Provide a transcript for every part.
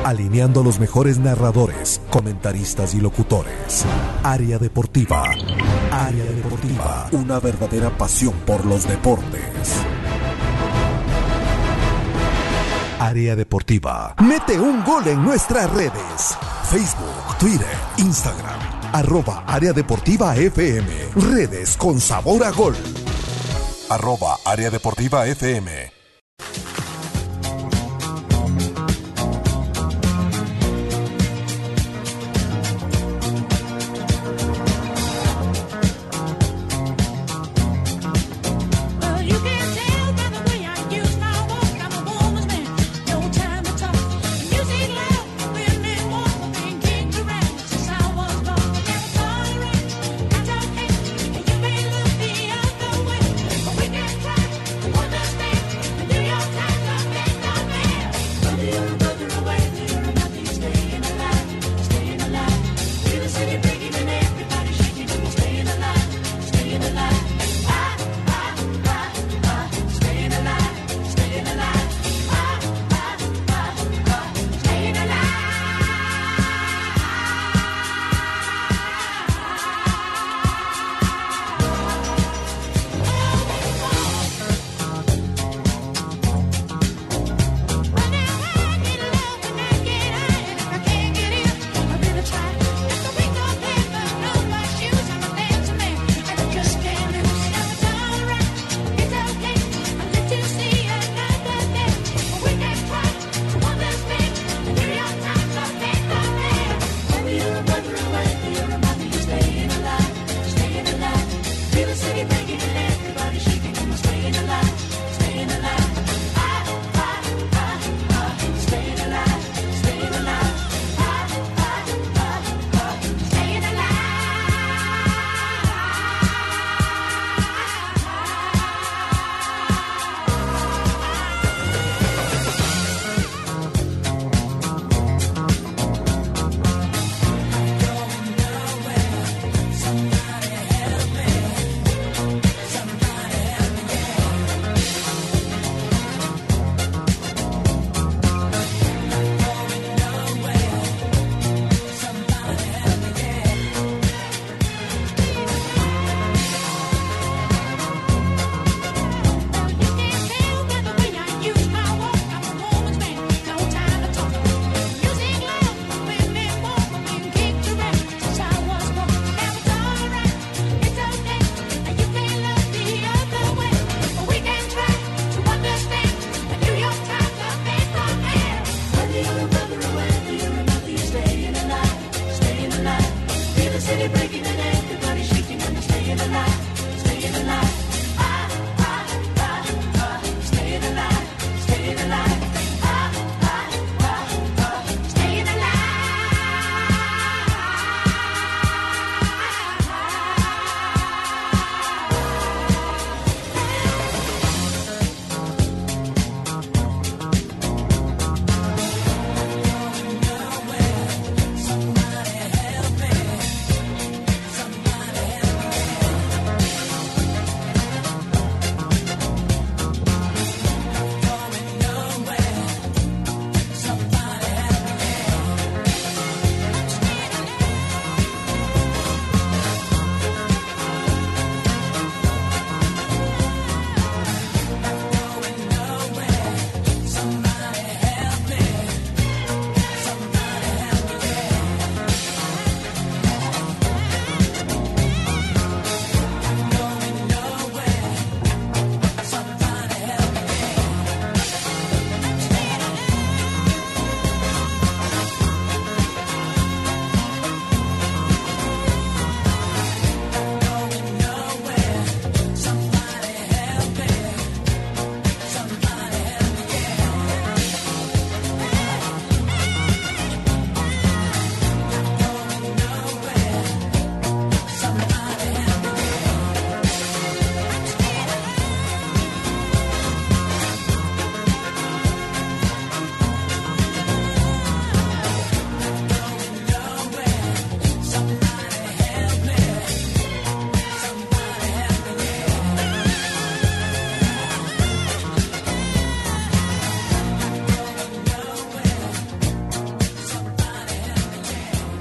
alineando a los mejores narradores, comentaristas y locutores. Área Deportiva. Área Deportiva, una verdadera pasión por los deportes. Área Deportiva. Mete un gol en nuestras redes. Facebook, Twitter, Instagram. @Área Deportiva FM. Redes con sabor a gol. @Área Deportiva FM.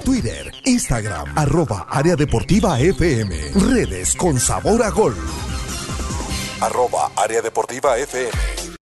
Twitter, Instagram, @Área Deportiva FM. Redes con sabor a gol. @Área Deportiva FM.